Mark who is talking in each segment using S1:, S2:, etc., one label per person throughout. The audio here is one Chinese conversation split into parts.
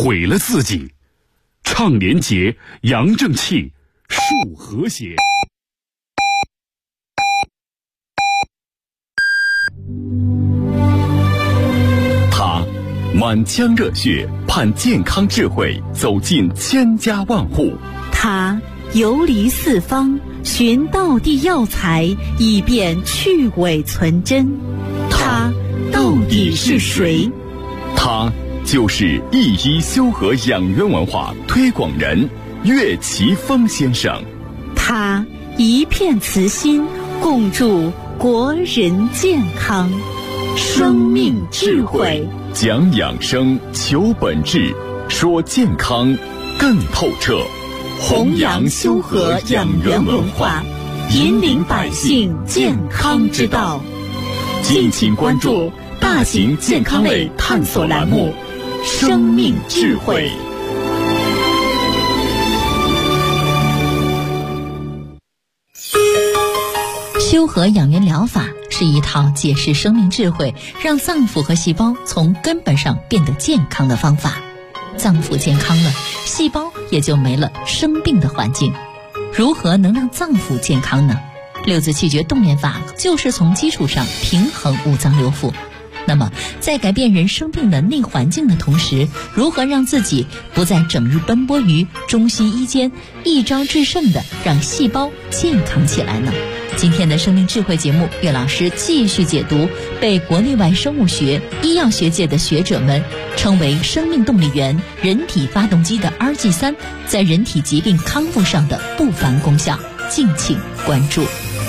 S1: 毁了自己。倡廉洁，扬正气，树和谐。
S2: 他满腔热血，盼健康智慧走进千家万户。
S3: 他游离四方，寻道地药材，以便去伪存真。他到底是谁？
S2: 他就是一一修和养元文化推广人岳奇峰先生。
S3: 他一片慈心，共筑国人健康。生命智慧，
S2: 讲养生，求本质，说健康更透彻。
S3: 弘扬修和养元文化，引领百姓健康之道。敬请关注大型健康类探索栏目《生命智慧》。
S4: 修和养元疗法是一套解释生命智慧，让脏腑和细胞从根本上变得健康的方法。脏腑健康了，细胞也就没了生病的环境。如何能让脏腑健康呢？六字气绝动念法就是从基础上平衡五脏六腑。那么在改变人生病的内环境的同时，如何让自己不再整日奔波于中西医间，一招制胜的让细胞健康起来呢？今天的生命智慧节目，岳老师继续解读被国内外生物学、医药学界的学者们称为生命动力源、人体发动机的 RG3 在人体疾病康复上的不凡功效，敬请关注。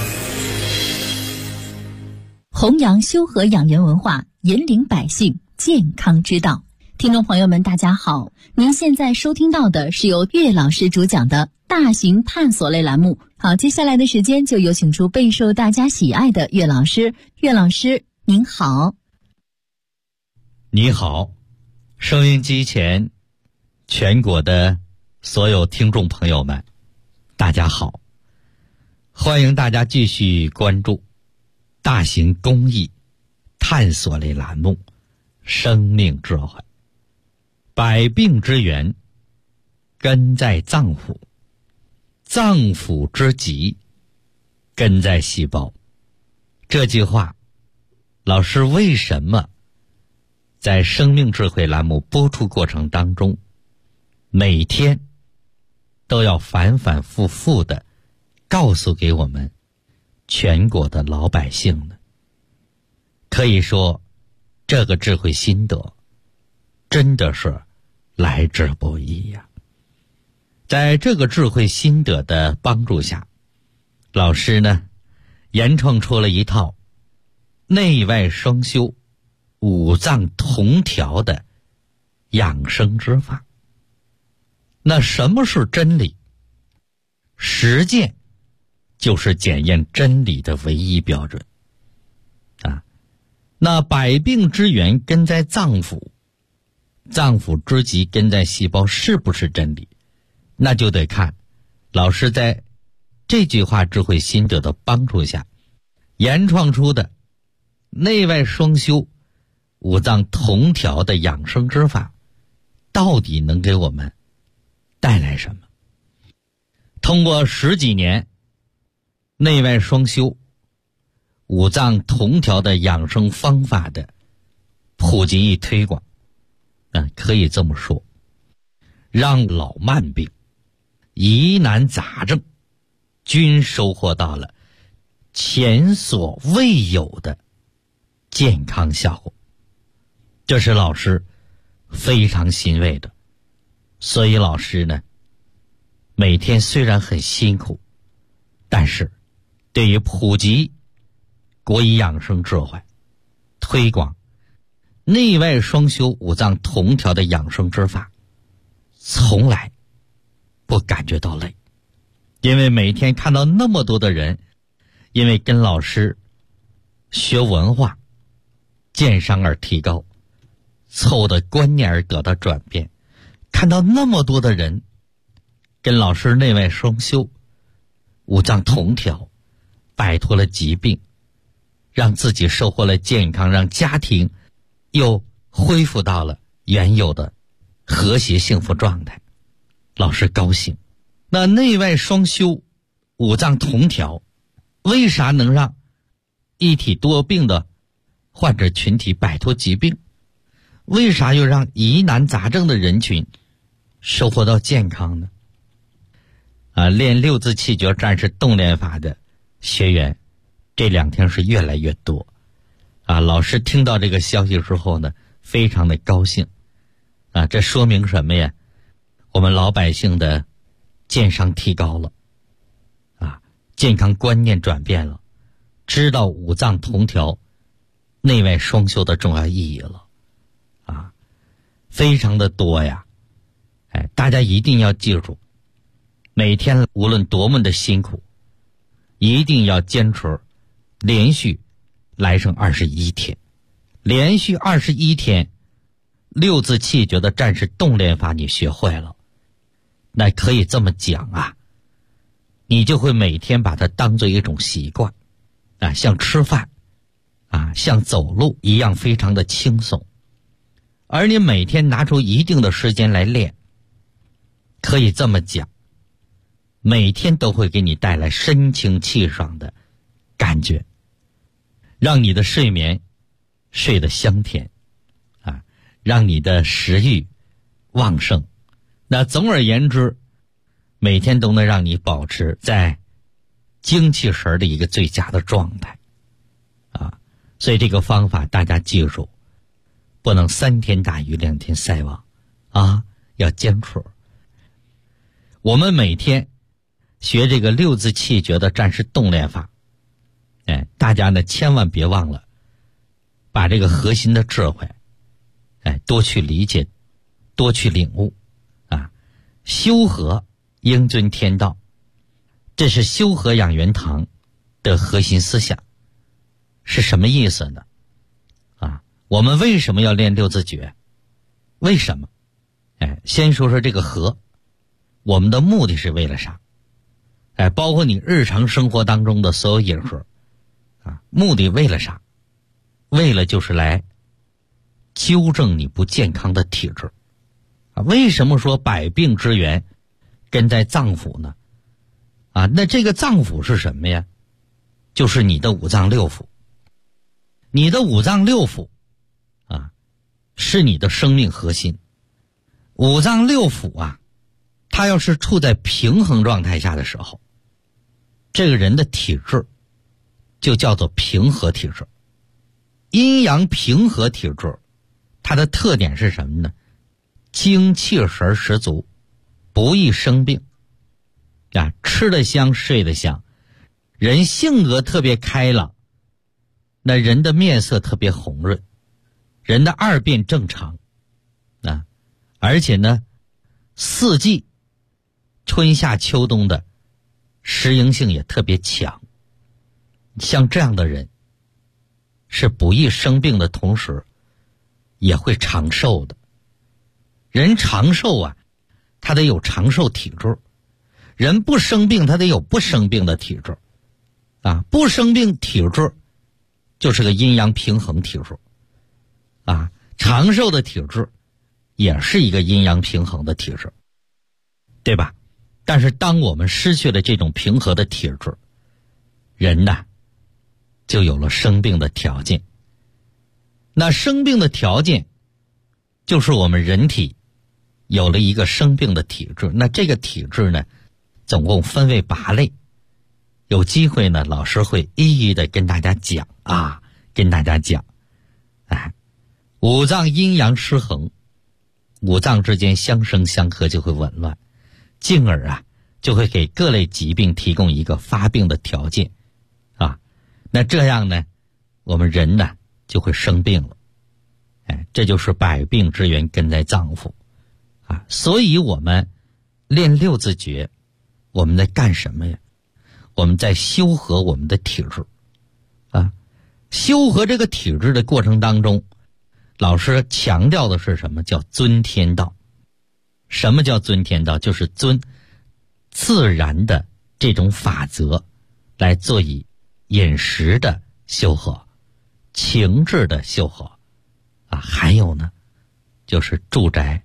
S4: 弘扬修和养元文化，引领百姓健康之道。听众朋友们大家好，您现在收听到的是由岳老师主讲的大型探索类栏目。好，接下来的时间就有请出备受大家喜爱的岳老师。岳老师您好。
S5: 你好，收音机前全国的所有听众朋友们大家好，欢迎大家继续关注大型公益探索类栏目生命智慧。百病之源根在脏腑，脏腑之疾根在细胞。这句话老师为什么在生命智慧栏目播出过程当中每天都要反反复复地告诉给我们全国的老百姓呢？可以说这个智慧心得真的是来之不易呀。在这个智慧心得的帮助下，老师呢研创出了一套内外双修、五脏同调的养生之法。那什么是真理？实践就是检验真理的唯一标准啊。那百病之源根在脏腑，脏腑之疾根在细胞，是不是真理？那就得看老师在这句话智慧心得的帮助下研创出的内外双修、五脏同调的养生之法到底能给我们带来什么。通过10几年内外双修、五脏同调的养生方法的普及与推广，可以这么说，让老慢病、疑难杂症均收获到了前所未有的健康效果，这是老师非常欣慰的。所以老师呢，每天虽然很辛苦，但是对于普及国医养生智慧、推广内外双修、五脏同调的养生之法，从来不感觉到累。因为每天看到那么多的人因为跟老师学文化、健商而提高，凑的观念而得到转变，看到那么多的人跟老师内外双修、五脏同调，摆脱了疾病，让自己收获了健康，让家庭又恢复到了原有的和谐幸福状态，老师高兴。那内外双修，五脏同调，为啥能让一体多病的患者群体摆脱疾病？为啥又让疑难杂症的人群收获到健康呢？练六字气绝战士动练法的学员这2天是越来越多。老师听到这个消息之后呢，非常的高兴。这说明什么呀？我们老百姓的健商提高了，健康观念转变了，知道五脏同调、内外双修的重要意义了，非常的多呀。大家一定要记住，每天无论多么的辛苦，一定要坚持连续来上21天，连续21天六字气绝的战士动练法你学会了，那可以这么讲你就会每天把它当做一种习惯像吃饭像走路一样非常的轻松。而你每天拿出一定的时间来练，可以这么讲，每天都会给你带来神清气爽的感觉，让你的睡眠睡得香甜让你的食欲旺盛。那总而言之，每天都能让你保持在精气神的一个最佳的状态所以这个方法大家记住，不能3天打鱼2天晒网要坚持。我们每天学这个六字气绝的战士动练法大家呢千万别忘了把这个核心的智慧多去理解，多去领悟修和应遵天道，这是修和养元堂的核心思想。是什么意思呢？我们为什么要练六字诀？为什么？先说说这个和，我们的目的是为了啥？包括你日常生活当中的所有饮食目的为了啥？为了就是来纠正你不健康的体质为什么说百病之源根在脏腑呢？那这个脏腑是什么呀？就是你的五脏六腑。你的五脏六腑是你的生命核心。五脏六腑它要是处在平衡状态下的时候，这个人的体质就叫做平和体质。阴阳平和体质它的特点是什么呢？精气神十足，不易生病吃得香睡得香，人性格特别开朗，那人的面色特别红润，人的二便正常而且呢四季春夏秋冬的适应性也特别强。像这样的人是不易生病的同时也会长寿的。人长寿他得有长寿体质，人不生病他得有不生病的体质不生病体质就是个阴阳平衡体质长寿的体质也是一个阴阳平衡的体质，对吧？但是当我们失去了这种平和的体质，人就有了生病的条件。那生病的条件就是我们人体有了一个生病的体质。那这个体质呢总共分为8类，有机会呢老师会一一的跟大家讲五脏阴阳失衡，五脏之间相生相克就会紊乱，进而就会给各类疾病提供一个发病的条件那这样呢我们人就会生病了这就是百病之源根在脏腑所以我们练六字诀，我们在干什么呀？我们在修和我们的体质修和这个体质的过程当中，老师强调的是什么？叫遵天道。什么叫遵天道？就是遵自然的这种法则来做以饮食的修和，情志的修和还有呢就是住宅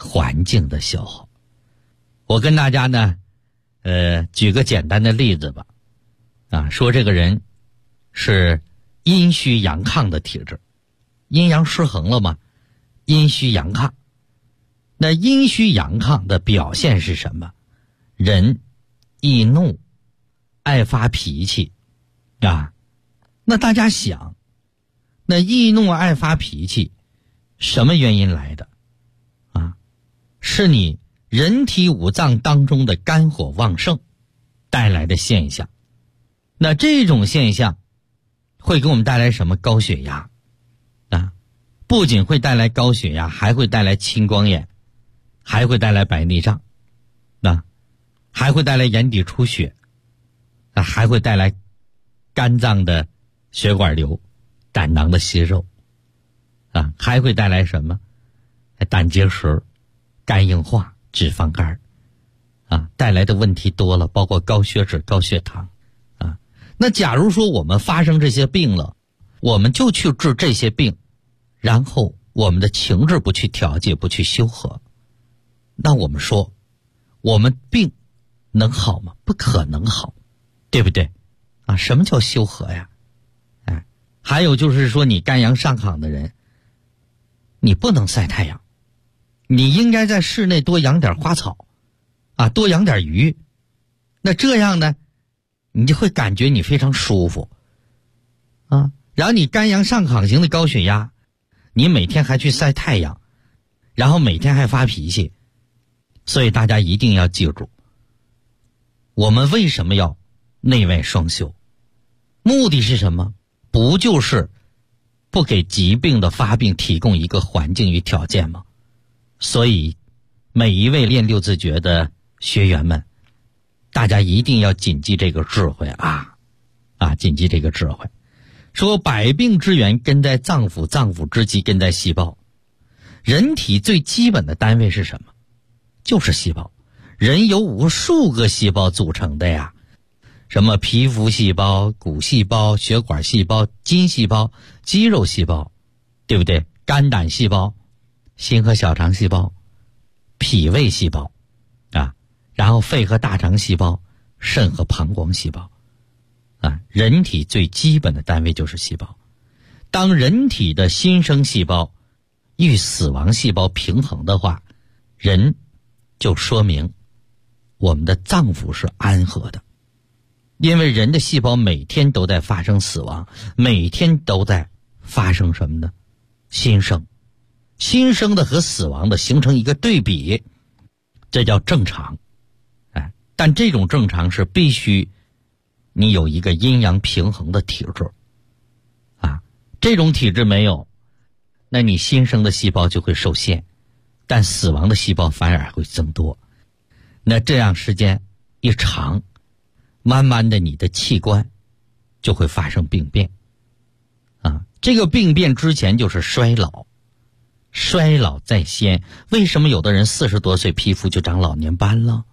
S5: 环境的消耗。我跟大家呢举个简单的例子吧，说这个人是阴虚阳亢的体质，阴阳失衡了嘛，阴虚阳亢。那阴虚阳亢的表现是什么？人易怒，爱发脾气那大家想，那易怒爱发脾气什么原因来的是你人体五脏当中的肝火旺盛带来的现象。那这种现象会给我们带来什么？高血压不仅会带来高血压，还会带来青光眼，还会带来白内障还会带来眼底出血还会带来肝脏的血管瘤、胆囊的息肉还会带来什么？胆结石、肝硬化、脂肪肝带来的问题多了，包括高血脂、高血糖那假如说我们发生这些病了，我们就去治这些病，然后我们的情志不去调节，不去修和，那我们说我们病能好吗？不可能好，对不对什么叫修和呀？还有就是说，你肝阳上亢的人，你不能晒太阳，你应该在室内多养点花草多养点鱼，那这样呢你就会感觉你非常舒服然后你肝阳上亢型的高血压，你每天还去晒太阳，然后每天还发脾气。所以大家一定要记住，我们为什么要内外双修？目的是什么？不就是不给疾病的发病提供一个环境与条件吗？所以每一位练六字诀的学员们，大家一定要谨记这个智慧谨记这个智慧。说百病之源根在脏腑，脏腑之基根在细胞。人体最基本的单位是什么？就是细胞。人由无数个细胞组成的呀，什么皮肤细胞、骨细胞、血管细胞、筋细胞、肌肉细胞，对不对？肝胆细胞、心和小肠细胞、脾胃细胞然后肺和大肠细胞、肾和膀胱细胞人体最基本的单位就是细胞。当人体的新生细胞与死亡细胞平衡的话，人就说明我们的脏腑是安和的。因为人的细胞每天都在发生死亡，每天都在发生什么呢？新生。新生的和死亡的形成一个对比，这叫正常。但这种正常是必须你有一个阴阳平衡的体质这种体质没有，那你新生的细胞就会受限，但死亡的细胞反而会增多。那这样时间一长，慢慢的你的器官就会发生病变这个病变之前就是衰老，衰老在先。为什么有的人40多岁皮肤就长老年斑了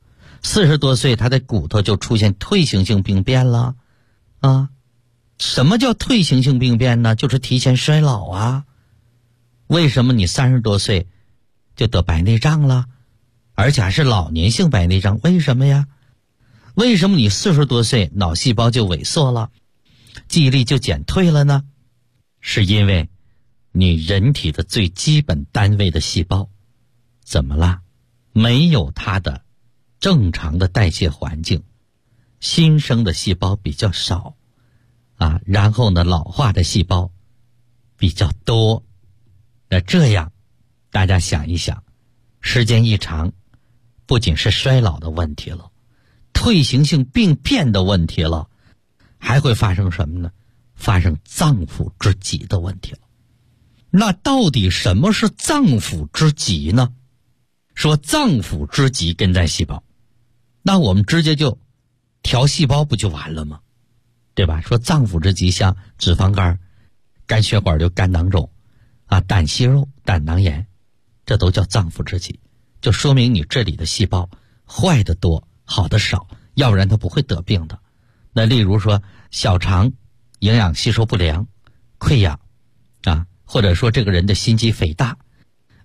S5: ？40多岁他的骨头就出现退行性病变了什么叫退行性病变呢？就是提前衰老为什么你30多岁就得白内障了，而且还是老年性白内障？为什么呀？为什么你40多岁脑细胞就萎缩了，记忆力就减退了呢？是因为你人体的最基本单位的细胞怎么了？没有它的正常的代谢环境，新生的细胞比较少然后呢老化的细胞比较多。那这样大家想一想，时间一长，不仅是衰老的问题了，退行性病变的问题了，还会发生什么呢？发生脏腑之疾的问题了。那到底什么是脏腑之疾呢？说脏腑之疾根在细胞，那我们直接就调细胞不就完了吗？对吧？说脏腑之疾像脂肪肝、肝血管瘤、肝囊肿胆息肉、胆囊炎，这都叫脏腑之疾，就说明你这里的细胞坏的多，好的少，要不然它不会得病的。那例如说小肠营养吸收不良、溃疡或者说这个人的心肌肥大，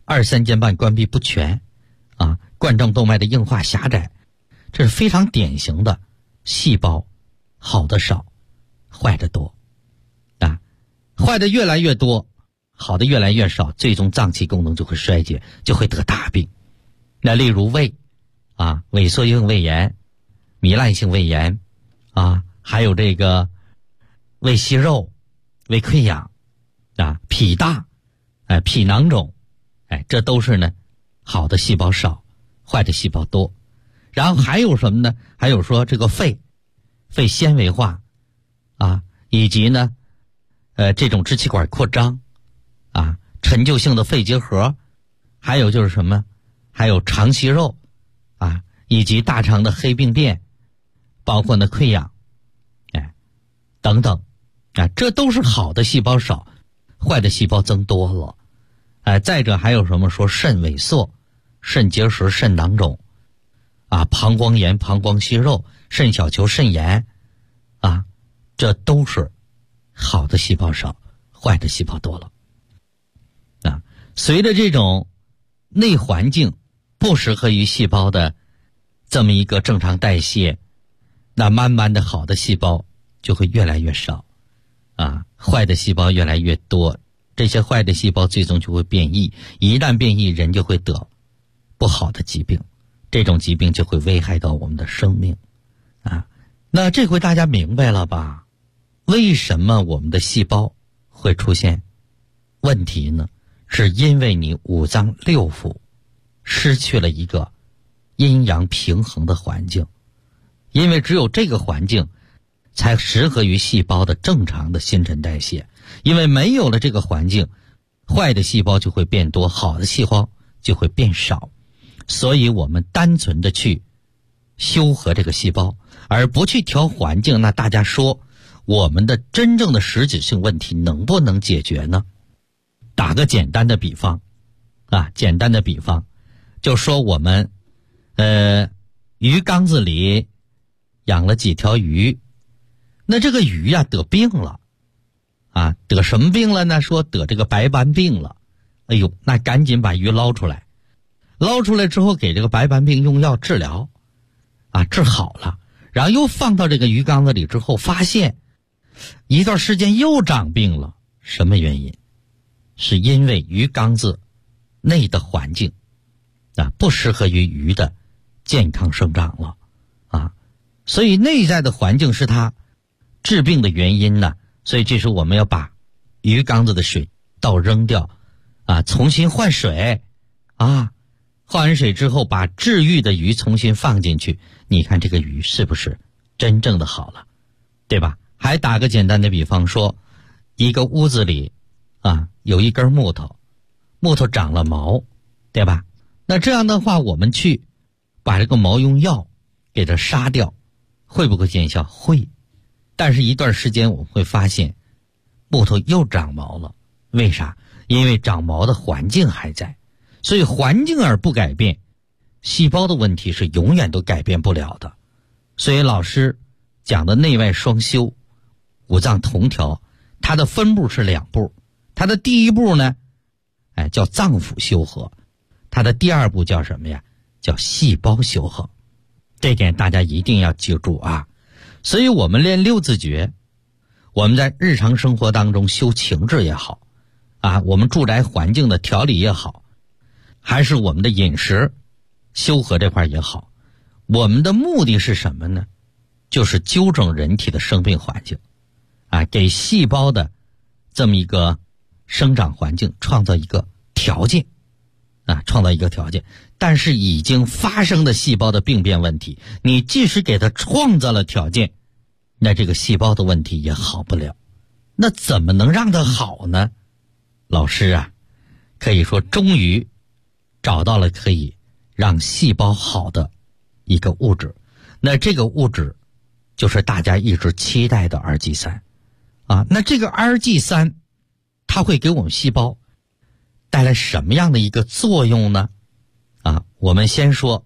S5: 二三尖瓣关闭不全啊，冠状动脉的硬化狭窄，这是非常典型的细胞好的少，坏的多啊，坏的越来越多，好的越来越少，最终脏器功能就会衰竭，就会得大病。那例如胃啊，萎缩性胃炎、糜烂性胃炎啊，还有这个胃息肉、胃溃疡啊，脾大，脾囊肿，这都是呢好的细胞少，坏的细胞多。然后还有什么呢？还有说这个肺纤维化啊，以及呢这种支气管扩张啊，陈旧性的肺结核，还有就是什么？还有肠息肉啊，以及大肠的黑病变，包括呢溃疡，等等啊，这都是好的细胞少，坏的细胞增多了。再者还有什么？说肾萎缩、肾结石、肾囊肿啊，膀胱炎、膀胱息肉、肾小球肾炎啊，这都是好的细胞少，坏的细胞多了啊。随着这种内环境不适合于细胞的这么一个正常代谢，那慢慢的好的细胞就会越来越少啊，坏的细胞越来越多，这些坏的细胞最终就会变异，一旦变异，人就会得不好的疾病，这种疾病就会危害到我们的生命啊。那这回大家明白了吧？为什么我们的细胞会出现问题呢？是因为你五脏六腑失去了一个阴阳平衡的环境，因为只有这个环境才适合于细胞的正常的新陈代谢，因为没有了这个环境，坏的细胞就会变多，好的细胞就会变少。所以我们单纯的去修和这个细胞，而不去调环境，那大家说我们的真正的实质性问题能不能解决呢？打个简单的比方啊，就说我们鱼缸子里养了几条鱼，那这个鱼啊得病了啊，得什么病了呢？说得这个白斑病了。哎呦，那赶紧把鱼捞出来之后给这个白斑病用药治疗啊，治好了，然后又放到这个鱼缸子里之后，发现一段时间又长病了。什么原因？是因为鱼缸子内的环境啊不适合于鱼的健康生长了啊，所以内在的环境是它治病的原因呢。所以这时我们要把鱼缸子的水倒扔掉啊，重新换水啊，换完水之后把治愈的鱼重新放进去，你看这个鱼是不是真正的好了，对吧？还打个简单的比方说，一个屋子里啊有一根木头长了毛，对吧？那这样的话我们去把这个毛用药给它杀掉，会不会见效？会。但是一段时间我们会发现木头又长毛了，为啥？因为长毛的环境还在，所以环境而不改变，细胞的问题是永远都改变不了的。所以老师讲的内外双修、五脏同调，它的分步是2步。它的第一步呢叫脏腑修和，它的第2步叫什么呀？叫细胞修和。这点大家一定要记住啊。所以我们练6字诀，我们在日常生活当中修情志也好啊，我们住宅环境的调理也好，还是我们的饮食修和这块也好，我们的目的是什么呢？就是纠正人体的生病环境啊，给细胞的这么一个生长环境创造一个条件啊，创造一个条件。但是已经发生的细胞的病变问题，你即使给它创造了条件，那这个细胞的问题也好不了。那怎么能让它好呢？老师啊，可以说终于找到了可以让细胞好的一个物质。那这个物质就是大家一直期待的 RG3 啊。那这个 RG3 它会给我们细胞带来什么样的一个作用呢？啊，我们先说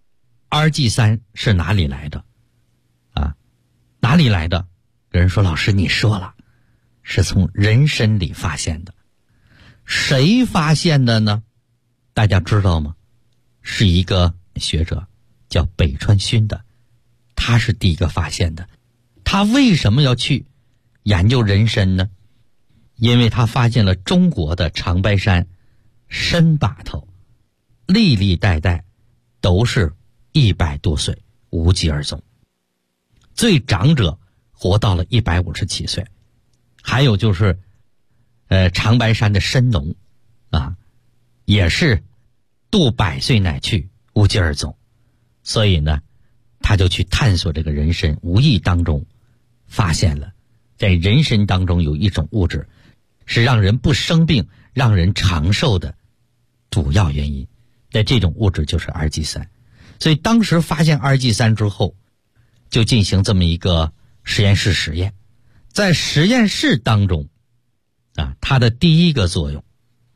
S5: RG3 是哪里来的啊？哪里来的？有人说老师你说了，是从人参里发现的。谁发现的呢？ 大家知道吗？是一个学者叫北川勋的，他是第一个发现的。他为什么要去研究人参呢？因为他发现了中国的长白山参把头历历代代都是100多岁无疾而终，最长者活到了157岁。还有就是长白山的参农啊，也是度100岁乃去，无疾而终。所以呢，他就去探索这个人参，无意当中发现了在人参当中有一种物质是让人不生病让人长寿的主要原因，那这种物质就是二剂三。所以当时发现二剂三之后，就进行这么一个实验室实验。在实验室当中它的第一个作用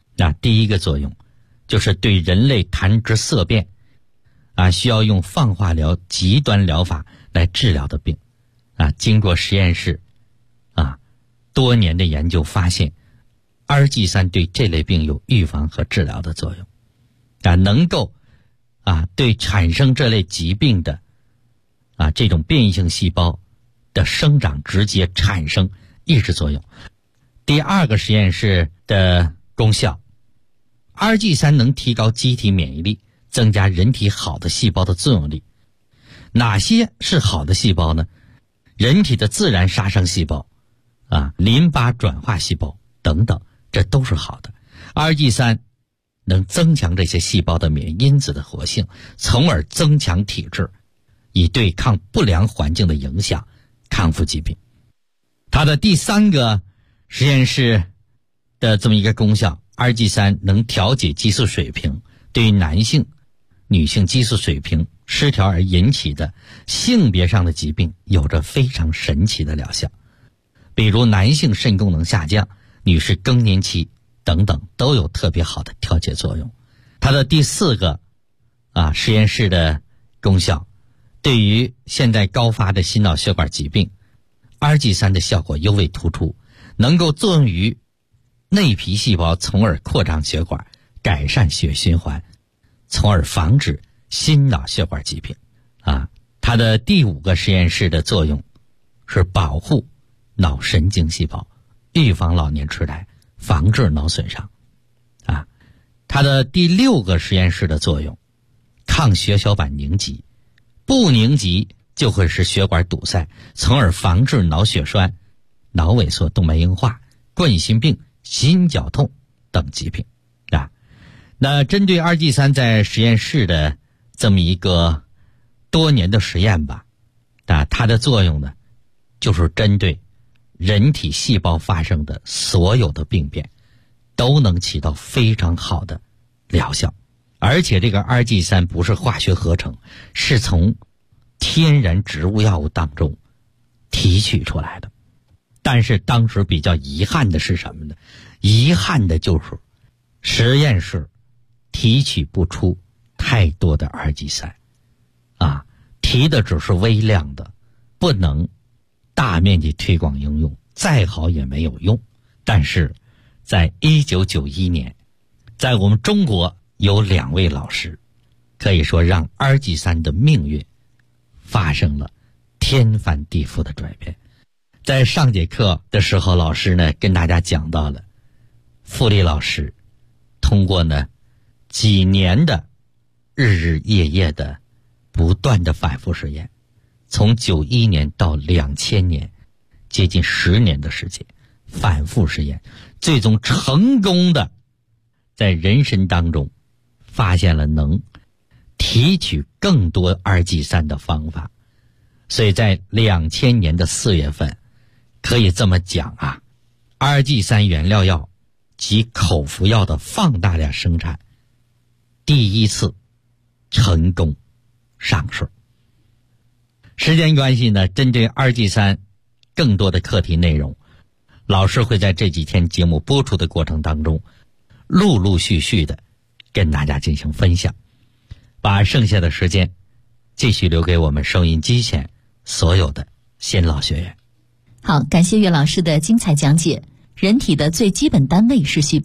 S5: 就是对人类谈之色变需要用放化疗极端疗法来治疗的病经过实验室多年的研究发现，二剂三对这类病有预防和治疗的作用能够对产生这类疾病的这种变异性细胞的生长直接产生抑制作用。第二个实验室的功效，二剂三能提高机体免疫力，增加人体好的细胞的作用力。哪些是好的细胞呢？人体的自然杀伤细胞淋巴转化细胞等等，这都是好的。二剂三能增强这些细胞的免疫因子的活性，从而增强体质，以对抗不良环境的影响，康复疾病。它的第三个实验室的这么一个功效，二剂三能调节激素水平，对于男性、女性激素水平失调而引起的性别上的疾病有着非常神奇的疗效。比如男性肾功能下降，女士更年期等等，都有特别好的调节作用。它的第四个实验室的功效，对于现在高发的心脑血管疾病，二剂三的效果尤为突出，能够作用于内皮细胞，从而扩张血管，改善血循环，从而防止心脑血管疾病它的第五个实验室的作用是保护脑神经细胞，预防老年痴呆，防治脑损伤它的第六个实验室的作用，抗血小板凝集，不凝集就会使血管堵塞，从而防治脑血栓、脑萎缩、动脉硬化、冠心病、心绞痛等疾病那针对二剂三在实验室的这么一个多年的实验它的作用呢，就是针对人体细胞发生的所有的病变都能起到非常好的疗效。而且这个二剂三不是化学合成，是从天然植物药物当中提取出来的。但是当时比较遗憾的是什么呢？遗憾的就是实验室提取不出太多的二剂三提的只是微量的，不能大面积推广应用，再好也没有用。但是在1991年，在我们中国有2位老师，可以说让二剂三的命运发生了天翻地覆的转变。在上节课的时候，老师呢跟大家讲到了傅立老师通过呢几年的日日夜夜的不断的反复实验，从91年到2000年，接近10年的时间反复实验，最终成功的在人参当中发现了能提取更多二剂三的方法。所以在2000年的4月份，可以这么讲二剂三原料药及口服药的放大量生产第一次成功上市。时间关系呢，针对二剂三更多的课题内容，老师会在这几天节目播出的过程当中陆陆续续的跟大家进行分享，把剩下的时间继续留给我们收音机前所有的新老学员。
S4: 好，感谢岳老师的精彩讲解。人体的最基本单位是细胞，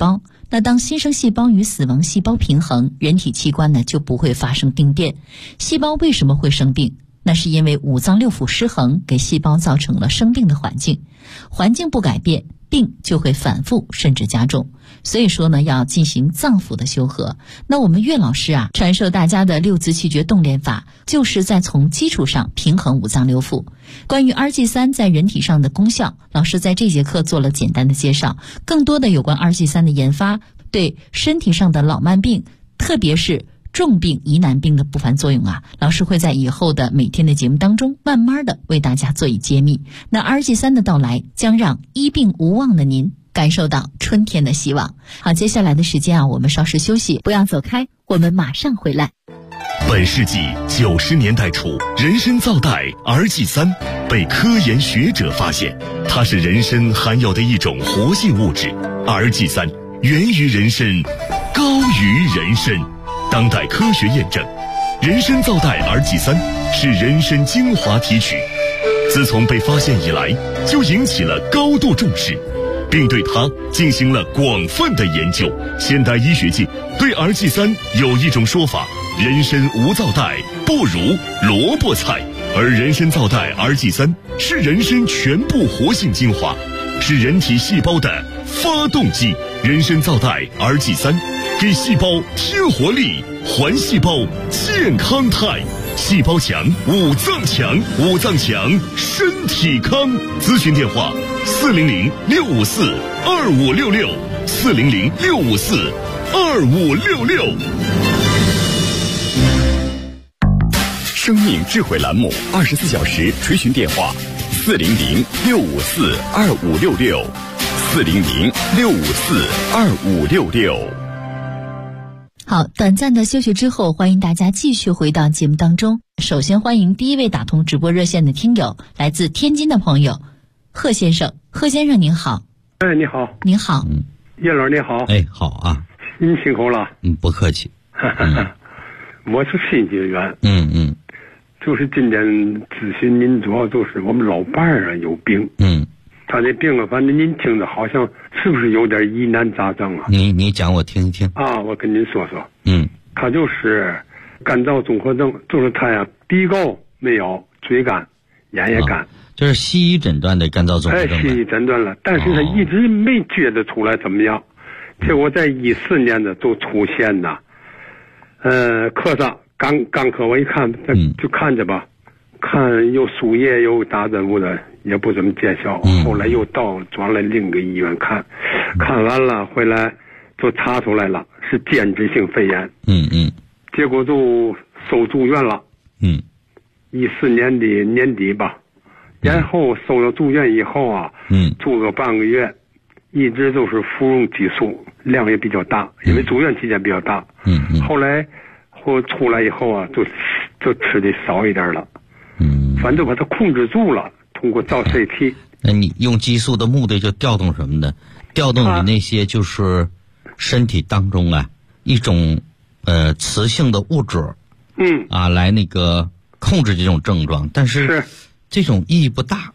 S4: 那当新生细胞与死亡细胞平衡，人体器官呢就不会发生病变。细胞为什么会生病？那是因为五脏六腑失衡，给细胞造成了生病的环境。环境不改变，病就会反复甚至加重。所以说呢，要进行脏腑的修和。那我们岳老师啊，传授大家的六字气诀动练法，就是在从基础上平衡五脏六腑。关于 RG3 在人体上的功效，老师在这节课做了简单的介绍。更多的有关 RG3 的研发对身体上的老慢病，特别是重病疑难病的不凡作用啊，老师会在以后的每天的节目当中慢慢的为大家做以揭秘。那 RG3 的到来将让医病无望的您感受到春天的希望。好，接下来的时间啊，我们稍事休息，不要走开，我们马上回来。
S2: 本世纪90年代初，人参皂苷 RG3 被科研学者发现，它是人参含有的一种活性物质。RG3 源于人参，高于人参。当代科学验证，人参皂苷 RG3 是人参精华提取，自从被发现以来，就引起了高度重视，并对它进行了广泛的研究。现代医学界对 RG3 有一种说法：人参无皂苷不如萝卜菜，而人参皂苷 RG3 是人参全部活性精华，是人体细胞的发动机。人参皂苷 RG3 给细胞添活力，还细胞健康态。细胞强，五脏强，五脏强，身体康。咨询电话：400-654-2566，400-654-2566。
S6: 生命智慧栏目24小时垂询电话：400-654-2566，400-654-2566。
S4: 好，短暂的休息之后，欢迎大家继续回到节目当中。首先欢迎第一位打通直播热线的听友，来自天津的朋友贺先生。贺先生您好。
S7: 哎，你好。
S4: 您好。
S7: 叶老你好。
S5: 哎，好啊。
S7: 您辛苦了。
S5: 不客气。
S7: 我是新结缘。就是今天咨询您，主要就是我们老伴儿啊有病。他这病啊，反正您听着好像是不是有点疑难杂症啊？
S5: 你讲我听一听
S7: 啊，我跟您说说。他就是干燥综合症，就是他呀鼻沟没有，嘴干，眼也干。
S5: 就是西医诊断的干燥综合症。
S7: 西医诊断了，但是他一直没觉得出来怎么样。结果在14年的都出现呐，科上刚科我一看，就看着吧。看又输液又打针的也不怎么见效，后来又转来另一个医院看完了回来就查出来了是间质性肺炎。结果就收住院了。14年的年底吧，然后收到住院以后啊，住个半个月，一直都是服用激素，量也比较大，因为住院期间比较大。后来出来以后啊，就吃的少一点了。反正把它控制住了，通过造 CT。
S5: 那你用激素的目的就调动什么呢？调动你那些就是身体当中啊一种雌性的物质，来那个控制这种症状，但是这种意义不大。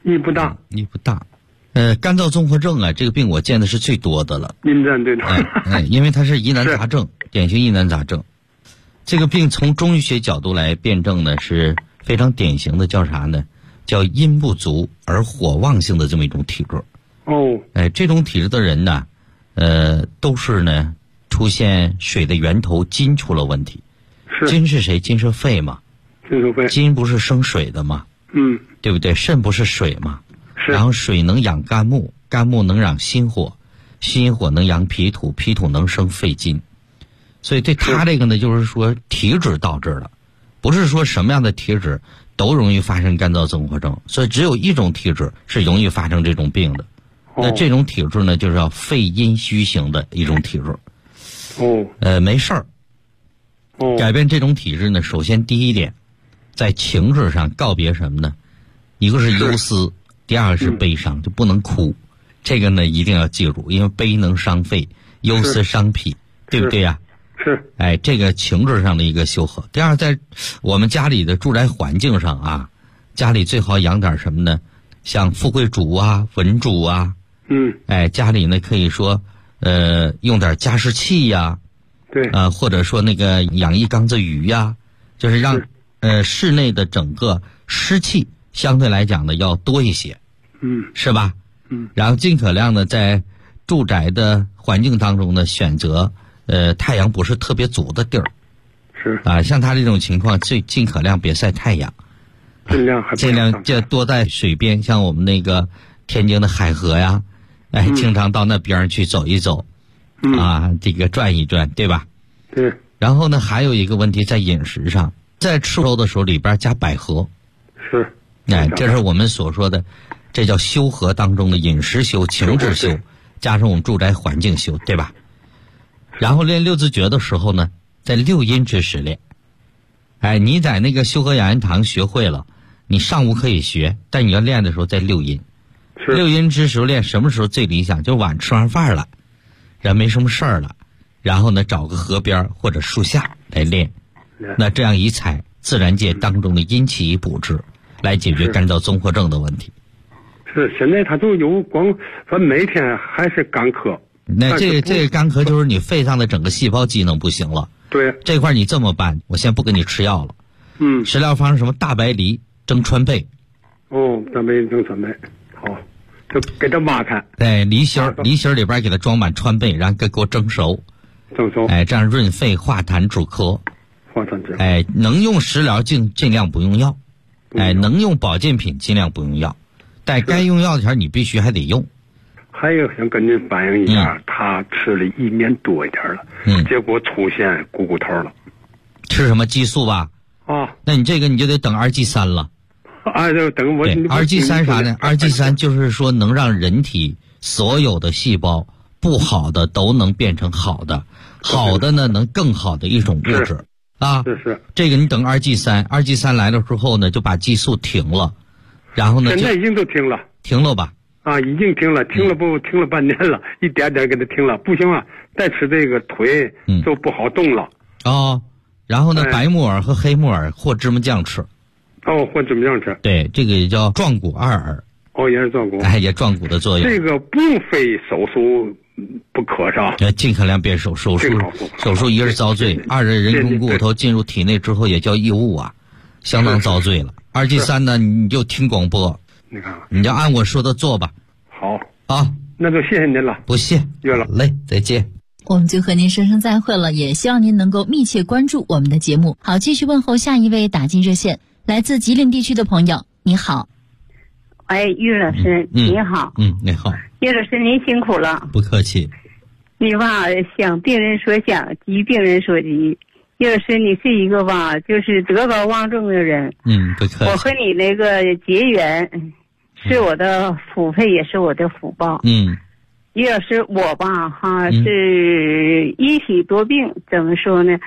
S5: 干燥综合症啊，这个病我见的是最多的了。
S7: 您这对的。
S5: 因为它是疑难杂症，典型疑难杂症。这个病从中医学角度来辩证呢，是非常典型的，叫啥呢？叫阴不足而火旺性的这么一种体质。这种体质的人呢，都是呢出现水的源头金出了问题。金是谁？金是肺嘛。金不是生水的嘛？对不对？肾不是水嘛？然后水能养肝木，肝木能养心火，心火能养脾土，脾土能生肺金。所以对他这个呢，就是说体质导致的，不是说什么样的体质都容易发生干燥综合症，所以只有一种体质是容易发生这种病的。那这种体质呢，就是要肺阴虚型的一种体质。没事儿。改变这种体质呢，首先第一点，在情志上告别什么呢？一个是忧思，第二个是悲伤，就不能哭。这个呢一定要记住，因为悲能伤肺，忧思伤脾，对不对呀？这个情志上的一个修和。第二，在我们家里的住宅环境上啊，家里最好养点什么呢？像富贵竹啊、文竹啊。家里呢可以说用点加湿器呀，
S7: 对，
S5: 或者说那个养一缸子鱼呀，就是让室内的整个湿气相对来讲呢要多一些，是吧？然后尽可量的在住宅的环境当中呢选择太阳不是特别足的地儿，
S7: 是
S5: 像他这种情况尽可量别晒太阳，尽量就多在水边，像我们那个天津的海河呀，经常到那边去走一走，这个转一转，对吧？
S7: 对。
S5: 然后呢，还有一个问题在饮食上，在吃肉的时候里边加百合，
S7: 是，
S5: 这是我们所说的，这叫修和当中的饮食修、情志修，加上我们住宅环境修，对吧？然后练六字诀的时候呢，在六阴之时练。你在那个修和养阴堂学会了，你上午可以学，但你要练的时候在六阴。六阴之时练，什么时候最理想？就晚吃完饭了，人没什么事儿了，然后呢找个河边或者树下来练。那这样一采，自然界当中的阴气一补治，来解决干燥综合症的问题。
S7: 是，现在他都有光，说每天还是干咳。
S5: 那这个干咳就是你肺上的整个细胞机能不行了。
S7: 对，
S5: 这块你这么办，我先不给你吃药了。食疗方什么大白梨蒸川贝。
S7: 大白梨蒸川贝，好，就给它挖开。
S5: 对，梨心里边给它装满川贝，然后给我蒸熟。这样润肺化痰止咳。能用食疗尽量不用药。能用保健品尽量不用药。但该用药的时候你必须还得用。
S7: 还有想跟您反映一下，他吃了1年多一点了，结果出现股骨头了。
S5: 吃什么激素吧？那你这个你就得等2G3了。
S7: 就等我。
S5: 2G3啥呢？2G3就是说能让人体所有的细胞不好的都能变成好的，好的呢能更好的一种物质
S7: 是。
S5: 这个你等2G3来了之后呢，就把激素停了，然后呢
S7: 现在已经都停了。
S5: 停了吧？
S7: 已经停了，停了半年了，一点点给它停了，不行啊，再吃这个腿就不好动了。
S5: 然后呢，白木耳和黑木耳或芝麻酱吃。
S7: 或芝麻酱吃。对，
S5: 这个也叫壮骨2耳。
S7: 也是壮骨。
S5: 也壮骨的作用。
S7: 这个不用非手术不可上。
S5: 尽可量别手术一是遭罪，二是人工骨头进入体内之后也叫异物相当遭罪了。2G3呢，你就听广播。你就按我说的做吧。
S7: 好那就谢谢您了。
S5: 不谢，
S7: 约了。
S5: 好嘞，再见。
S4: 我们就和您说声再会了，也希望您能够密切关注我们的节目。好，继续问候下一位打进热线，来自吉林地区的朋友，你好。
S8: 岳老师，你好。
S5: 你好。
S8: 岳老师，您辛苦了。
S5: 不客气。
S8: 你想病人说想，急病人说急。岳老师，你是一个就是德高望重的人。
S5: 不客气。
S8: 我和你那个结缘，是我的福配，也是我的福报。岳老师，我是一体多病，怎么说呢？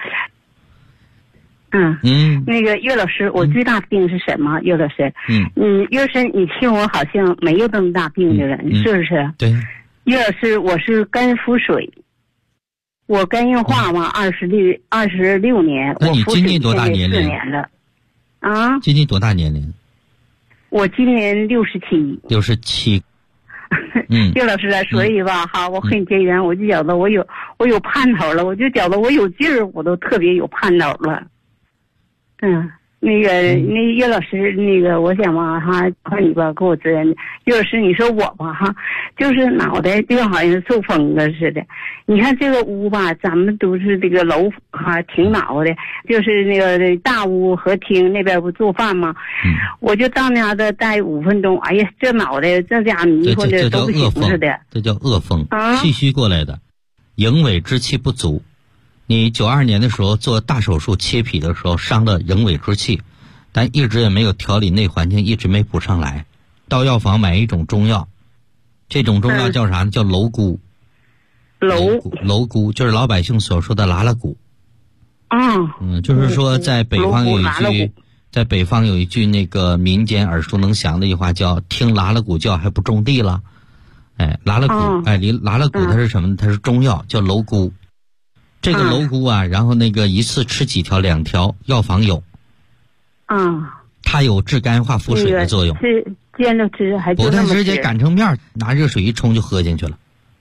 S8: 那个岳老师，我最大病是什么？岳老师，岳老师，你听我好像没有这么大病的人，是不是？
S5: 对。
S8: 岳老师，我是肝腹水。我肝硬化26年，
S5: 那你今年多大年龄？
S8: 4年了。
S5: 今年多大年龄？
S8: 我今年67。
S5: 67。
S8: 岳老师，所以我和你结缘，我就觉得我有盼头了，我就觉得我有劲儿，我都特别有盼头了。那岳老师，我想看你给我责任。岳老师，你说我就是脑袋就好像受风了似的。你看这个屋咱们都是这个楼挺恼的，就是那个大屋和厅那边不做饭吗？我就到那的待5分钟，哎呀，这脑袋这家迷糊的都不行似的。
S5: 这叫恶风，气虚过来的，营尾之气不足。你92年的时候做大手术切脾的时候伤了营尾之气，但一直也没有调理内环境，一直没补上来。到药房买一种中药，这种中药叫啥呢？叫蝼蛄。蝼蛄就是老百姓所说的拉拉骨。就是说在北方有一句那个民间耳熟能详的一句话叫听拉拉骨叫还不种地了。拉拉骨，拉拉骨它是什么呢？它是中药，叫蝼蛄。这个蝼蛄然后那个一次吃几条，2条，药房有。它有治肝化腹水的作用。
S8: 是煎着吃还就那么吃？
S5: 不，它直接擀成面，拿热水一冲就喝进去了。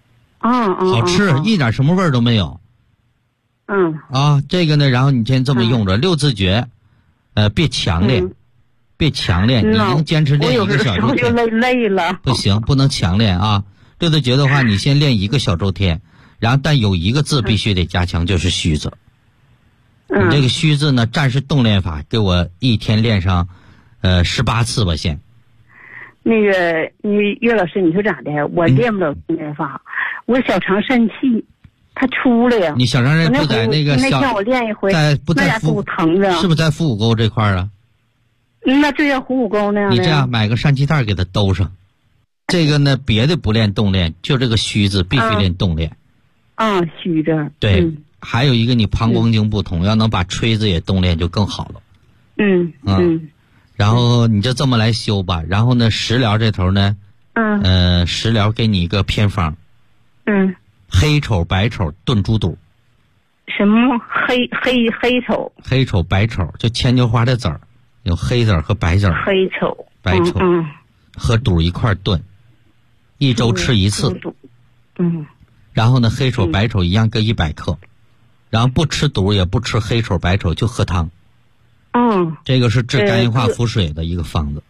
S5: 好吃，一点什么味儿都没有。这个呢，然后你先这么用着六字诀，别强练，别强练，你能坚持练1个小周天。
S8: 我有时候就累了。
S5: 不行，不能强练啊。六字诀的话，你先练1个小周天，然后但有一个字必须得加强，就是虚字。你这个虚字呢，战士动练法，给我一天练上18次吧先。
S8: 那个岳老师，你说咋的？我练不了动练法，我小肠疝气。它出了呀！
S5: 你小肠疝不在那个
S8: 那天我练一回，
S5: 不在
S8: 腹疼着，
S5: 是不是在腹股沟这块啊？
S8: 那这叫虎骨沟那样的。
S5: 你这样买个疝气袋给它兜上。这个呢，别的不练动练，就这个虚字必须练动练。
S8: 虚着。
S5: 对，还有一个你膀胱经不通，要能把吹子也动练就更好了。然后你就这么来修吧。然后呢，食疗这头呢，食疗给你一个偏方。黑丑白丑炖猪肚。
S8: 什么黑丑？
S5: 黑丑白丑就牵牛花的籽儿，有黑籽儿和白籽儿。
S8: 黑丑
S5: 白丑，和肚一块炖，1周吃1次。然后呢，黑丑白丑一样各100克，然后不吃肚也不吃黑丑白丑，就喝汤。这个是治肝硬化腹水的一个方子。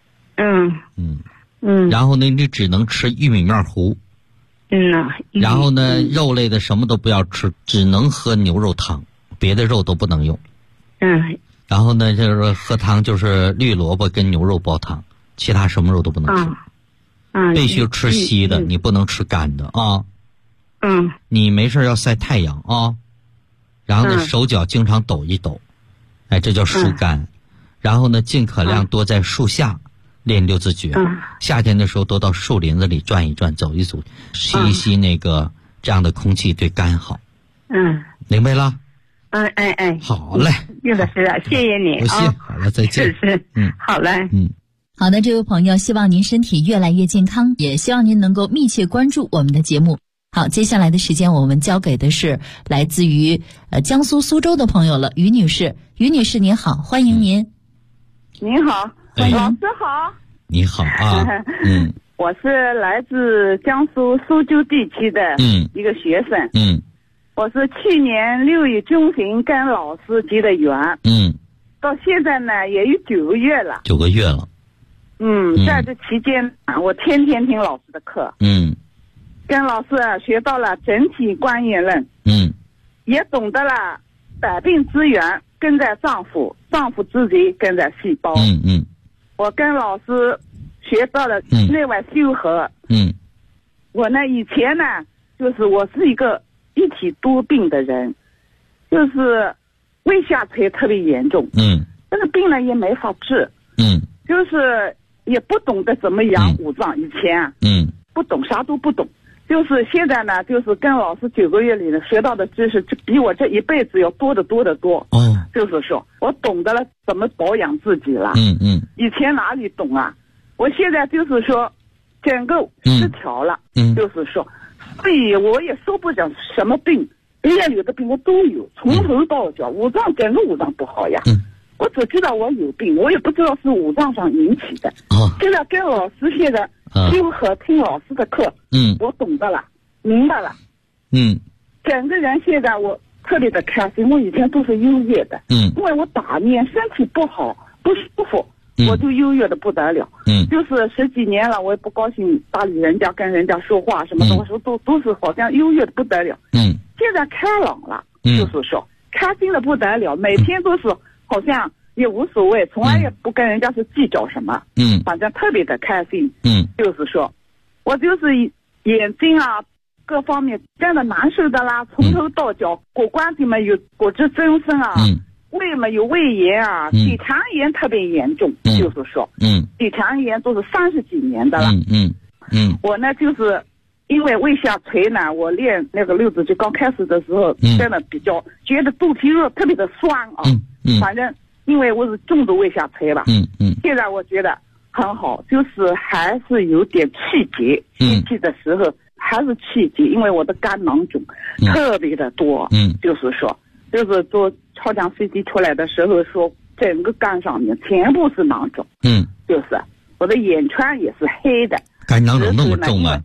S5: 然后呢，你只能吃玉米面糊。然后呢，肉类的什么都不要吃，只能喝牛肉汤，别的肉都不能用。然后呢，就是喝汤就是绿萝卜跟牛肉煲汤，其他什么肉都不能吃。必须吃稀的，你不能吃干的啊。你没事要晒太阳啊。然后呢，手脚经常抖一抖，这叫疏肝。然后呢，尽可量多在树下练六字诀。夏天的时候多到树林子里转一转，走一走，吸一吸那个这样的空气，对肝好。明白了？好嘞，
S8: 岳老师啊，谢谢你。
S5: 不谢，好了，再见。
S8: 是，好嘞。
S4: 好的，这位朋友，希望您身体越来越健康，也希望您能够密切关注我们的节目。好，接下来的时间我们交给的是来自于江苏苏州的朋友了，于女士。于女士您好，欢迎您。
S9: 您好，老师好。
S5: 你好啊。
S9: 我是来自江苏苏州地区的一个学生。我是去年6月中旬跟老师结的缘。到现在呢也有9个月了。
S5: 9个月了。
S9: 在这期间我天天听老师的课。跟老师学到了整体观念论。也懂得了百病之源根在脏腑，脏腑之极根在细胞。我跟老师学到了内外修和。我呢以前呢就是我是一个一体多病的人，就是胃下垂特别严重。这个病呢也没法治。就是也不懂得怎么养五脏。以前不懂，啥都不懂。就是现在呢，就是跟老师9个月里呢学到的知识，比我这一辈子要多得多得多。就是说我懂得了怎么保养自己了。以前哪里懂啊？我现在就是说整个失调了。就是说，所以我也说不上什么病，别有的病我都有，从头到脚五脏整个五脏不好呀。我只知道我有病，我也不知道是五脏上引起的。现在跟老师现在修和听老师的课，我懂得了，明白了。整个人现在我特别的开心，我以前都是忧郁的。因为我打念身体不好不舒服，我就忧郁的不得了。就是10几年了，我也不高兴搭理人家，跟人家说话什么东西都是好像忧郁的不得了。现在开朗了，就是说开心的不得了，每天都是好像也无所谓，从来也不跟人家是计较什么。反正特别的开心。就是说我就是眼睛啊各方面真的难受的啦，从头到脚，骨关节嘛有骨质增生啊，胃嘛有胃炎啊，底肠炎特别严重。就是说底肠炎都是30几年的了。我呢就是因为胃下垂呢，我练那个六字诀刚开始的时候，真的比较觉得肚皮肉特别的酸啊。反正因为我是重度胃下垂吧。现在我觉得很好，就是还是有点气结，吸气的时候还是气结，因为我的肝囊肿特别的多。就是说，就是做超强 CT 出来的时候说，整个肝上面全部是囊肿。就是我的眼圈也是黑的。
S5: 肝囊肿那么重啊？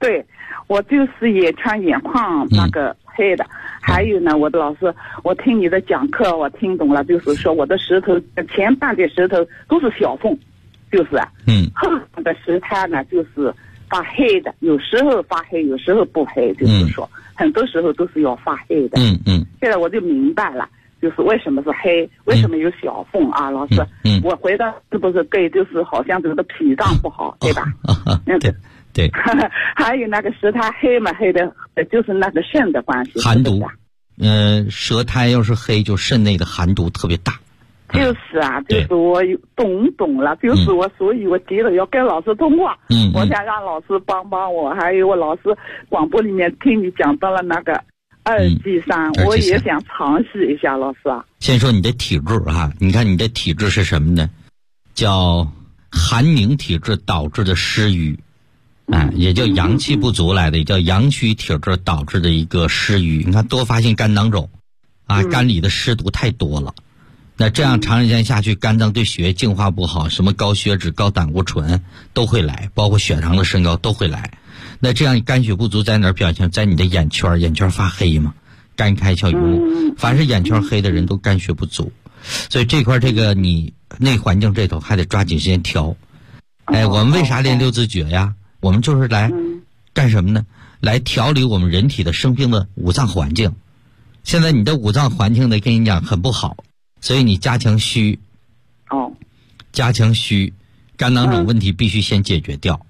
S9: 对，我就是眼圈眼眶那个黑的。还有呢，我的老师，我听你的讲课，我听懂了，就是说我的石头前半截石头都是小缝，就是后半的石头呢就是发黑的，有时候发黑，有时候不黑，就是说很多时候都是要发黑的。现在我就明白了，就是为什么是黑，为什么有小缝啊，老师。我回答是不是对？就是好像这个脾脏不好，对吧？
S5: 对。
S9: 还有那个舌苔黑嘛，黑的就是那个肾的关系，
S5: 寒毒。舌苔要是黑，就肾内的寒毒特别大。
S9: 就是啊，就是我懂了，就是我，所以我急着要跟老师通话。我想让老师帮帮我，还有我老师广播里面听你讲到了那个2G3，我也想尝试一下，老师啊。
S5: 先说你的体质啊，你看你的体质是什么呢？叫寒凝体质导致的湿瘀，也叫阳气不足来的，也叫阳虚体质导致的一个湿瘀。你看多发性肝囊肿啊，肝里的湿毒太多了。那这样长时间下去，肝脏对血液净化不好，什么高血脂、高胆固醇都会来，包括血糖的升高都会来。那这样肝血不足在哪儿表现？在你的眼圈发黑嘛，肝开窍痈。凡是眼圈黑的人都肝血不足，所以这块这个你内环境这头还得抓紧时间调。我们为啥练六字诀呀？我们就是来干什么呢？来调理我们人体的生病的五脏环境。现在你的五脏环境呢，跟你讲很不好。所以你加强虚，加强虚，肝囊肿问题必须先解决掉。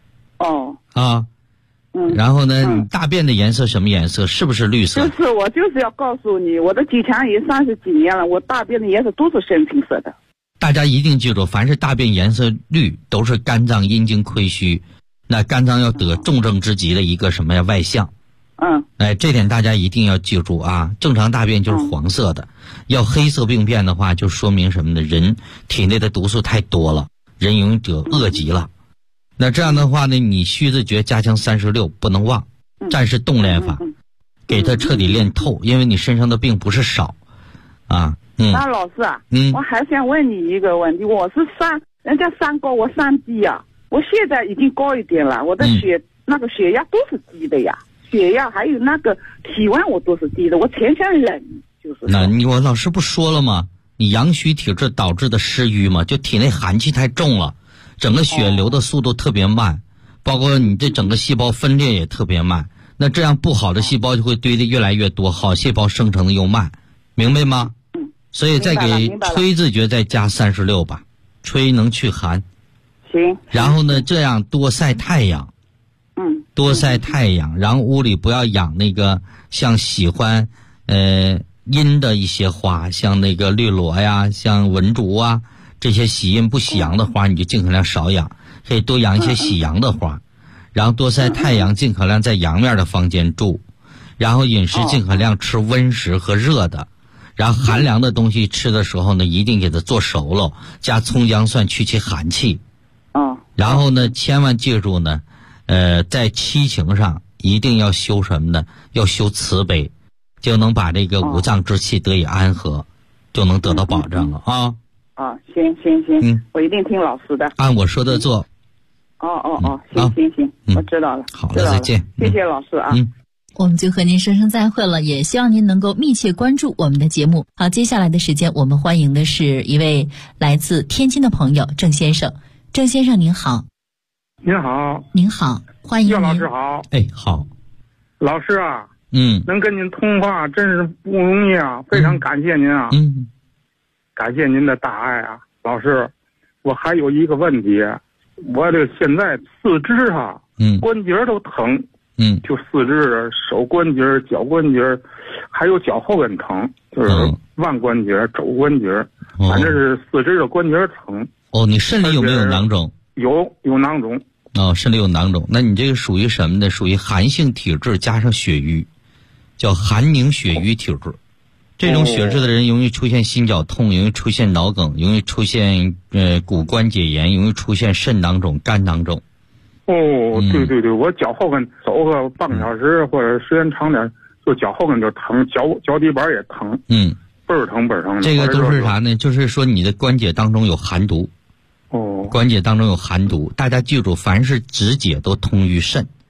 S5: 然后呢，你大便的颜色什么颜色？是不是绿色？
S9: 就是我就是要告诉你，我的体强也30几年了，我大便的颜色都是深青色的。
S5: 大家一定记住，凡是大便颜色绿，都是肝脏阴经亏虚，那肝脏要得重症之极的一个什么呀外象。这点大家一定要记住啊！正常大便就是黄色的，要黑色病变的话，就说明什么呢？人体内的毒素太多了，人容易得恶疾了。那这样的话呢，你虚字诀加强36不能忘，战士动练法，给他彻底练透，因为你身上的病不是少啊。
S9: 那老师啊，我还想问你一个问题，我是人家3高，我3低啊，我现在已经高一点了，我的血压都是低的呀。血压还有那个体温我都是低的，我全身冷，就是
S5: 那我老师不说了吗？你阳虚体质导致的湿瘀嘛，就体内寒气太重了，整个血流的速度特别慢，包括你这整个细胞分裂也特别慢，那这样不好的细胞就会堆得越来越多，好细胞生成的又慢，明白吗？所以再给吹字诀再加36吧，吹能去寒。
S9: 行。
S5: 然后呢，这样多晒太阳。多晒太阳，然后屋里不要养那个像喜欢阴的一些花，像那个绿萝呀，像文竹啊，这些喜阴不喜阳的花你就尽可量少养，可以多养一些喜阳的花。然后多晒太阳，尽可量在阳面的房间住，然后饮食尽可量吃温食和热的，然后寒凉的东西吃的时候呢，一定给它做熟了，加葱姜蒜去其寒气。然后呢，千万记住呢，在七情上一定要修什么呢？要修慈悲，就能把这个五脏之气得以安和，就能得到保障了啊！
S9: 行，我一定听老师的，
S5: 按我说的做。
S9: 行，我知道了。
S5: 好了，再见，
S9: 谢谢老师啊。
S4: 我们就和您说声再会了，也希望您能够密切关注我们的节目。好，接下来的时间我们欢迎的是一位来自天津的朋友郑先生。郑先生您好。
S7: 您好。
S4: 您好，欢迎您。
S7: 岳老师好。
S5: 好。
S7: 老师啊，能跟您通话真是不容易啊，非常感谢您啊。感谢您的大爱啊，老师。我还有一个问题，我这现在四肢啊，关节都疼。就四肢、手关节、脚关节，还有脚后跟疼，就是腕关节、肘关节，反正是四肢的关节疼。你肾里有没有囊肿？有囊肿。肾里有囊肿，那你这个属于什么呢？属于寒性体质加上血瘀，叫寒凝血瘀体质。这种血质的人容易出现心绞痛，容易出现脑梗，容易出现骨关节炎，容易出现肾囊肿、肝囊肿。对，我脚后跟走个半个小时或者时间长点，就脚后跟就疼，脚底板也疼，倍儿疼的。这个都是啥呢？就是说你的关节当中有寒毒。关节当中有寒毒，大家记住，凡是指解都通于肾，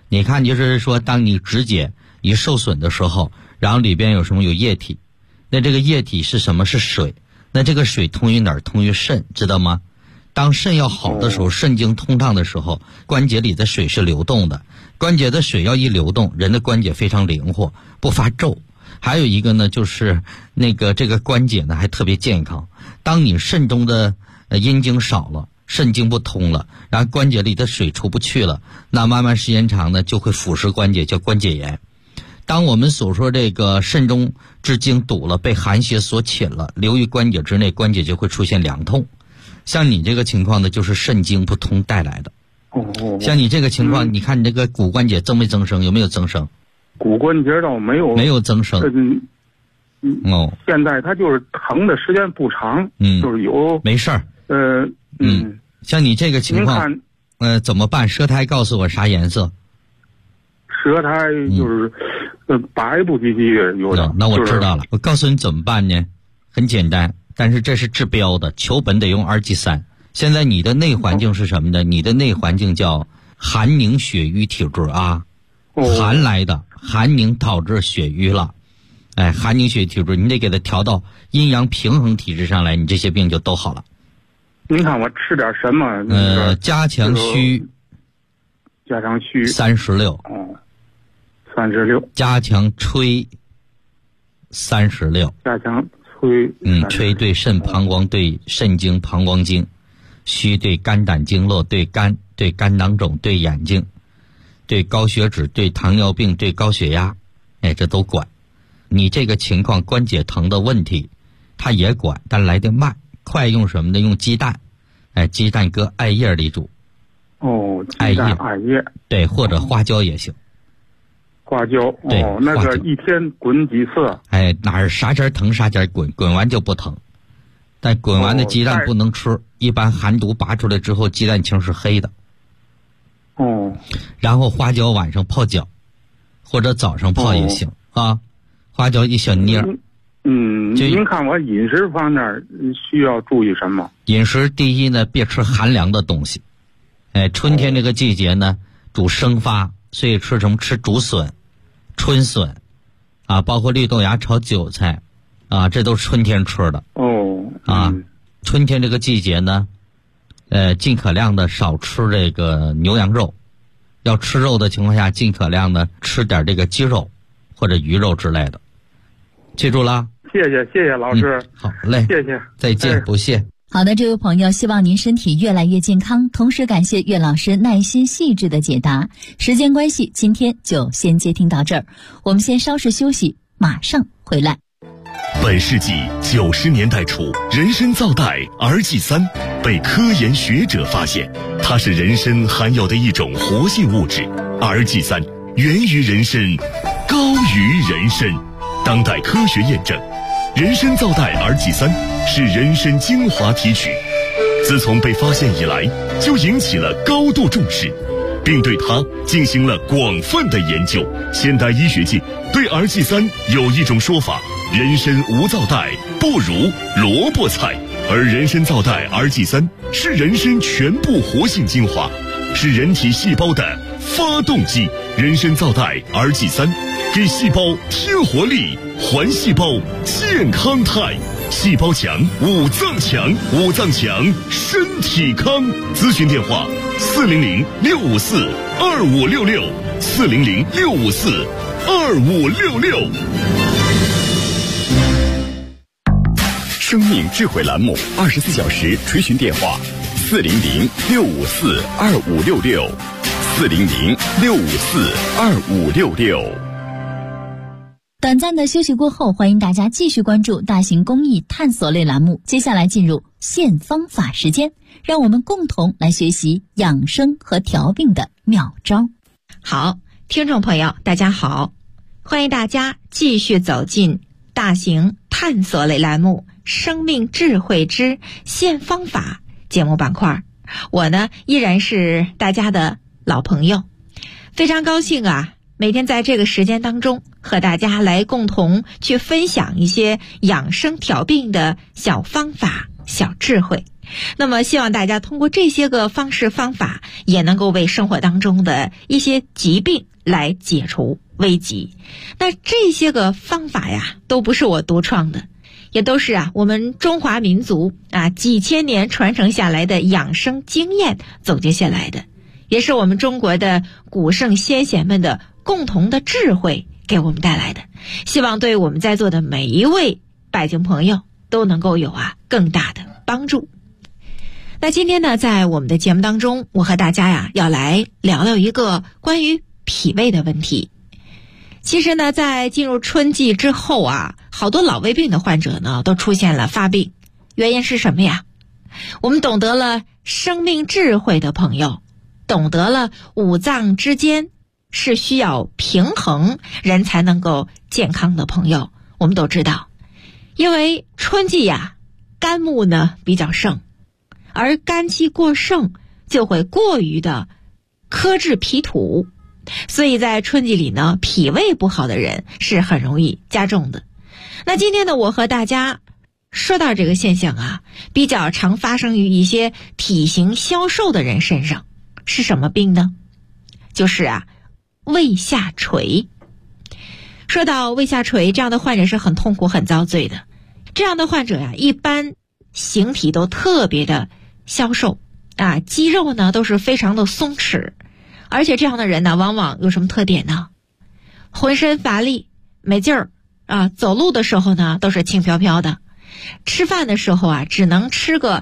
S5: 你看，就是说，当你指节一受损的时候，然后里边有什么有液体，那这个液体是什么？是水。那这个水通于哪儿？通于肾，知道吗？当肾要好的时候，肾经通畅的时候，关节里的水是流动的。关节的水要一流动，人的关节非常灵活，不发皱。还有一个呢，就是这个关节呢还特别健康。当你肾中的阴经少了，肾经不通了，然后关节里的水出不去了，那慢慢时间长呢，就会腐蚀关节，叫关节炎。当我们所说这个肾中之经堵了，被寒邪所侵了，流于关节之内，关节就会出现凉痛。像你这个情况呢，就是肾经不通带来的。像你这个情况，你看你这个骨关节增没增生？有没有增生？
S10: 骨关节倒没有
S5: 增生。
S10: 现在它就是疼的时间不长，就是有
S5: 没事儿。像你这个情况，怎么办？舌苔告诉我啥颜色？
S10: 舌苔就是白不唧唧的，有点。
S5: 那我知道了，我告诉你怎么办呢？很简单，但是这是治标的，求本得用2G3。现在你的内环境是什么呢？你的内环境叫寒凝血瘀体质啊，寒来的，寒凝导致血瘀了。寒凝血体质，你得给它调到阴阳平衡体质上来，你这些病就都好了。
S10: 您看我吃点什么？
S5: 加强虚。
S10: 加强虚
S5: 36。
S10: 36。
S5: 加强吹36。
S10: 加强吹。
S5: 吹对肾膀胱，对肾经、膀胱经；虚对肝胆经络，对肝，对肝囊肿，对眼睛，对高血脂，对糖尿病，对高血压。这都管。你这个情况关节疼的问题，它也管，但来得慢。快用什么呢？用鸡蛋。鸡蛋搁艾叶里煮。
S10: 鸡蛋艾叶。
S5: 对，或者花椒也行。
S10: 花椒。
S5: 对，
S10: 那个一天滚几次？
S5: 哪儿啥点疼啥点滚，滚完就不疼。但滚完的鸡蛋不能吃，一般寒毒拔出来之后，鸡蛋清是黑的。然后花椒晚上泡脚，或者早上泡也行啊。花椒一小捏。
S10: 您看我饮食方面需要注意什么？
S5: 饮食第一呢，别吃寒凉的东西。春天这个季节呢，主生发，所以吃什么？吃竹笋、春笋，包括绿豆芽炒韭菜，这都是春天吃的。春天这个季节呢，尽可量的少吃这个牛羊肉，要吃肉的情况下，尽可量的吃点这个鸡肉或者鱼肉之类的。记住了。
S10: 谢谢老师。
S5: 好嘞，
S10: 谢谢，
S5: 再见，不谢。
S4: 好的，这位朋友，希望您身体越来越健康，同时感谢岳老师耐心细致的解答。时间关系，今天就先接听到这儿，我们先稍事休息，马上回来。
S2: 本世纪90年代初，人参皂苷 RG3 被科研学者发现，它是人参含有的一种活性物质。RG3 源于人参，高于人参。当代科学验证，人参皂苷 RG3 是人参精华提取，自从被发现以来，就引起了高度重视，并对它进行了广泛的研究。现代医学界对 RG3 有一种说法：人参无皂苷不如萝卜菜，而人参皂苷 RG3 是人参全部活性精华，是人体细胞的发动机。人参皂苷 RG3 给细胞添活力，还细胞健康态。细胞强，五脏强，五脏强，身体康。咨询电话：400-654-2566，400-654-2566。
S6: 生命智慧栏目24小时垂询电话：400-654-2566，400-654-2566。
S4: 短暂的休息过后，欢迎大家继续关注大型公益探索类栏目。接下来进入现方法时间，让我们共同来学习养生和调病的妙招。
S11: 好，听众朋友大家好，欢迎大家继续走进大型探索类栏目生命智慧之现方法节目板块。我呢依然是大家的老朋友，非常高兴每天在这个时间当中和大家来共同去分享一些养生调病的小方法、小智慧。 那么希望大家通过这些个方式方法，也能够为生活当中的一些疾病来解除危机。那这些个方法呀，都不是我独创的，也都是我们中华民族几千年传承下来的养生经验总结下来的，也是我们中国的古圣先贤们的共同的智慧给我们带来的，希望对我们在座的每一位百姓朋友都能够有更大的帮助。那今天呢，在我们的节目当中，我和大家要来聊聊一个关于脾胃的问题。其实呢，在进入春季之后好多老胃病的患者呢都出现了发病，原因是什么呀？我们懂得了生命智慧的朋友，懂得了五脏之间是需要平衡人才能够健康的朋友，我们都知道，因为春季肝木呢比较盛，而肝气过盛就会过于的克制脾土，所以在春季里呢，脾胃不好的人是很容易加重的。那今天呢，我和大家说到这个现象比较常发生于一些体型消瘦的人身上，是什么病呢？就是胃下垂。说到胃下垂，这样的患者是很痛苦很遭罪的。这样的患者一般形体都特别的消瘦肌肉呢都是非常的松弛，而且这样的人呢往往有什么特点呢？浑身乏力没劲儿走路的时候呢都是轻飘飘的，吃饭的时候只能吃个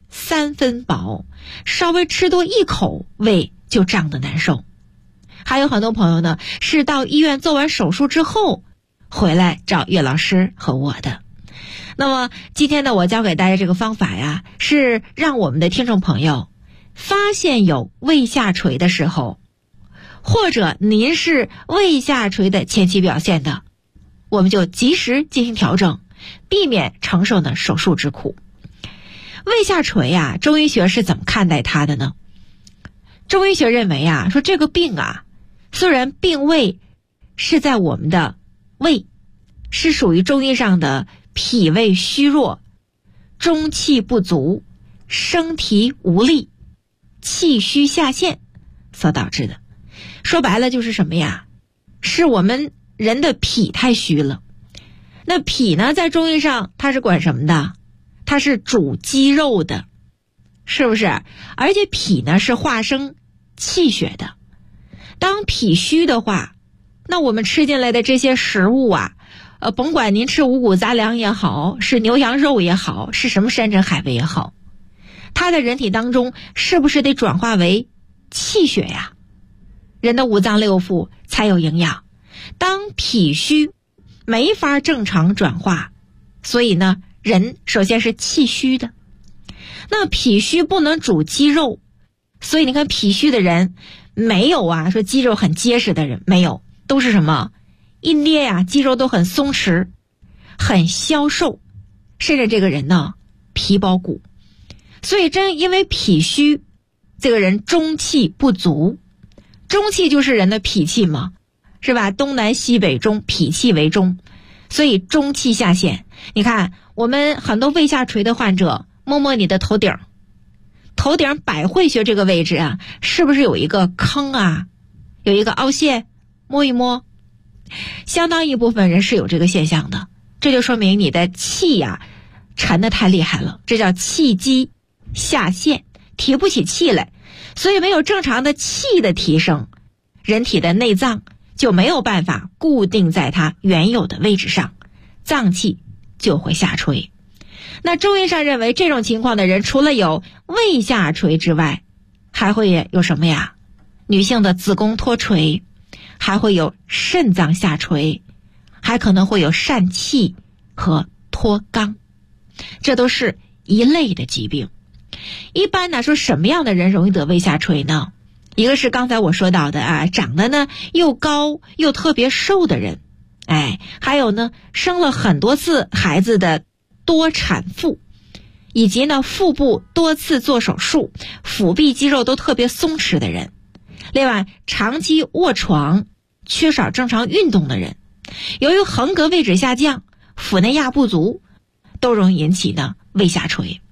S11: 3分饱，稍微吃多一口胃就胀得难受。还有很多朋友呢是到医院做完手术之后回来找岳老师和我的。那么今天呢，我教给大家这个方法是让我们的听众朋友发现有胃下垂的时候，或者您是胃下垂的前期表现的，我们就及时进行调整，避免承受呢手术之苦。胃下垂中医学是怎么看待它的呢？中医学认为说这个病虽然病位是在我们的胃，是属于中医上的脾胃虚弱、中气不足、生提无力、气虚下陷所导致的。说白了就是什么呀？是我们人的脾太虚了。那脾呢，在中医上它是管什么的？它是主肌肉的，是不是？而且脾呢是化生气血的。当脾虚的话，那我们吃进来的这些食物甭管您吃五谷杂粮也好，是牛羊肉也好，是什么山珍海味也好，它在人体当中是不是得转化为气血呀？人的五脏六腑才有营养。当脾虚没法正常转化，所以呢，人首先是气虚的。那脾虚不能主肌肉，所以你看脾虚的人没有说肌肉很结实的人，没有，都是什么？一捏肌肉都很松弛，很消瘦，甚至这个人呢皮包骨。所以正因为脾虚，这个人中气不足。中气就是人的脾气嘛，是吧？东南西北中，脾气为中，所以中气下陷。你看我们很多胃下垂的患者，摸摸你的头顶百会穴这个位置是不是有一个坑有一个凹陷？摸一摸，相当一部分人是有这个现象的，这就说明你的气沉得太厉害了，这叫气机下陷，提不起气来。所以没有正常的气的提升，人体的内脏就没有办法固定在它原有的位置上，脏器就会下垂。那中医上认为这种情况的人，除了有胃下垂之外，还会有什么呀？女性的子宫脱垂，还会有肾脏下垂，还可能会有疝气和脱肛，这都是一类的疾病。一般说什么样的人容易得胃下垂呢？一个是刚才我说到的长得呢又高又特别瘦的人，还有呢生了很多次孩子的多产妇，以及呢腹部多次做手术，腹壁肌肉都特别松弛的人，另外长期卧床缺少正常运动的人，由于横膈位置下降，腹内压不足，都容易引起呢胃下垂。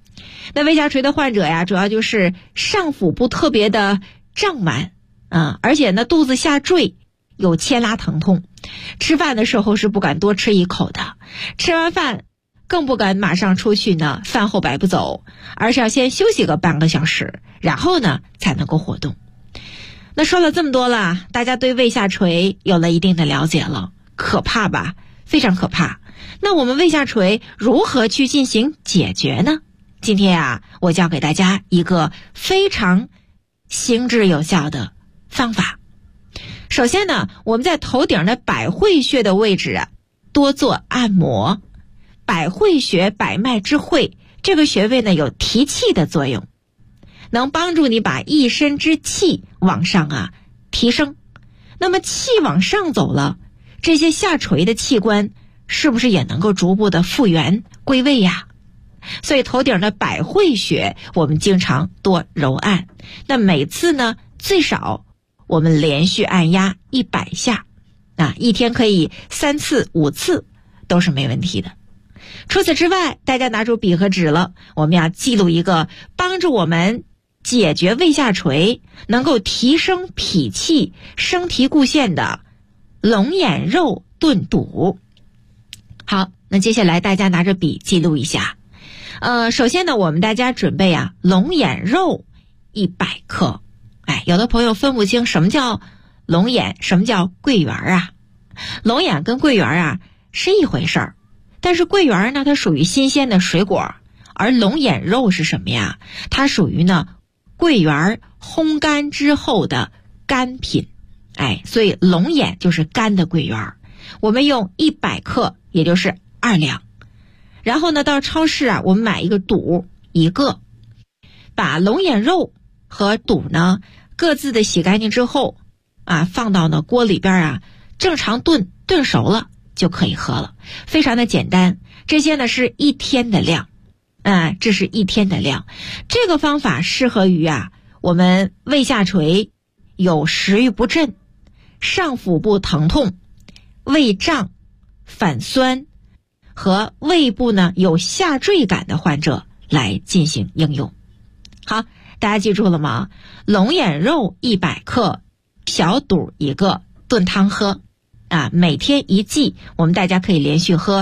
S11: 那胃下垂的患者呀，主要就是上腹部特别的胀满而且呢肚子下坠，有牵拉疼痛，吃饭的时候是不敢多吃一口的，吃完饭更不敢马上出去呢，饭后百步走，而是要先休息个半个小时，然后呢才能够活动。那说了这么多了，大家对胃下垂有了一定的了解了，可怕吧？非常可怕。那我们胃下垂如何去进行解决呢？今天啊，我教给大家一个非常行之有效的方法。首先呢，我们在头顶的百会穴的位置多做按摩。百会穴，百脉之会，这个穴位呢有提气的作用，能帮助你把一身之气往上提升。那么气往上走了，这些下垂的器官是不是也能够逐步的复原归位呀？所以头顶的百会穴我们经常多揉按，那每次呢最少我们连续按压100下一天可以3次5次都是没问题的。除此之外，大家拿出笔和纸了，我们要记录一个帮助我们解决胃下垂，能够提升脾气、升提固腺的龙眼肉炖肚。好，那接下来大家拿着笔记录一下。首先呢，我们大家准备龙眼肉100克。有的朋友分不清什么叫龙眼，什么叫桂圆龙眼跟桂圆是一回事儿。但是桂圆呢，它属于新鲜的水果，而龙眼肉是什么呀？它属于呢桂圆烘干之后的干品，所以龙眼就是干的桂圆。我们用100克，也就是2两。然后呢，到超市我们买一个肚1个，把龙眼肉和肚呢各自的洗干净之后放到呢锅里边正常炖熟了就可以喝了，非常的简单。这些呢是1天的量，这是1天的量。这个方法适合于我们胃下垂、有食欲不振、上腹部疼痛、胃胀、反酸和胃部呢有下坠感的患者来进行应用。好，大家记住了吗？龙眼肉100克，小肚1个，炖汤喝。每天1剂，我们大家可以连续喝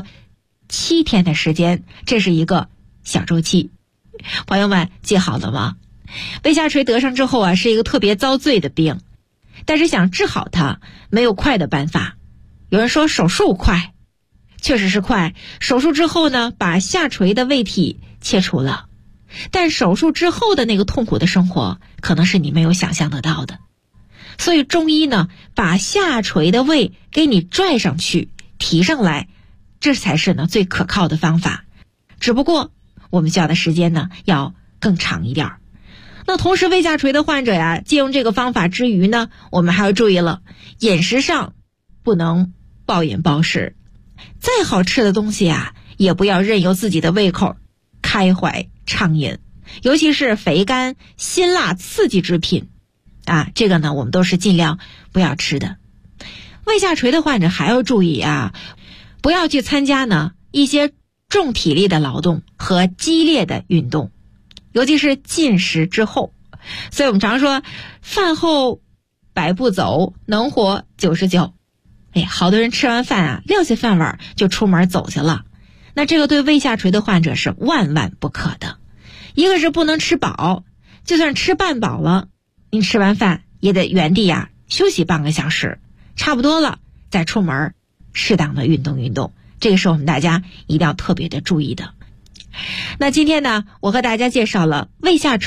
S11: 7天的时间，这是一个小周期。朋友们记好了吗？胃下垂得上之后是一个特别遭罪的病，但是想治好它没有快的办法。有人说手术快，确实是快，手术之后呢把下垂的胃体切除了，但手术之后的那个痛苦的生活可能是你没有想象得到的。所以中医呢把下垂的胃给你拽上去提上来，这才是呢最可靠的方法。只不过我们需要的时间呢要更长一点。那同时胃下垂的患者借用这个方法之余呢，我们还要注意了，饮食上不能暴饮暴食，再好吃的东西也不要任由自己的胃口开怀畅饮，尤其是肥甘辛辣刺激之品这个呢我们都是尽量不要吃的。胃下垂的患者还要注意不要去参加呢一些重体力的劳动和激烈的运动，尤其是进食之后。所以我们常说饭后百步走，能活99。好多人吃完饭撂下饭碗就出门走去了，那这个对胃下垂的患者是万万不可的。一个是不能吃饱，就算吃半饱了，您吃完饭也得原地休息半个小时，差不多了再出门适当的运动运动，这个是我们大家一定要特别的注意的。那今天呢，我和大家介绍了胃下垂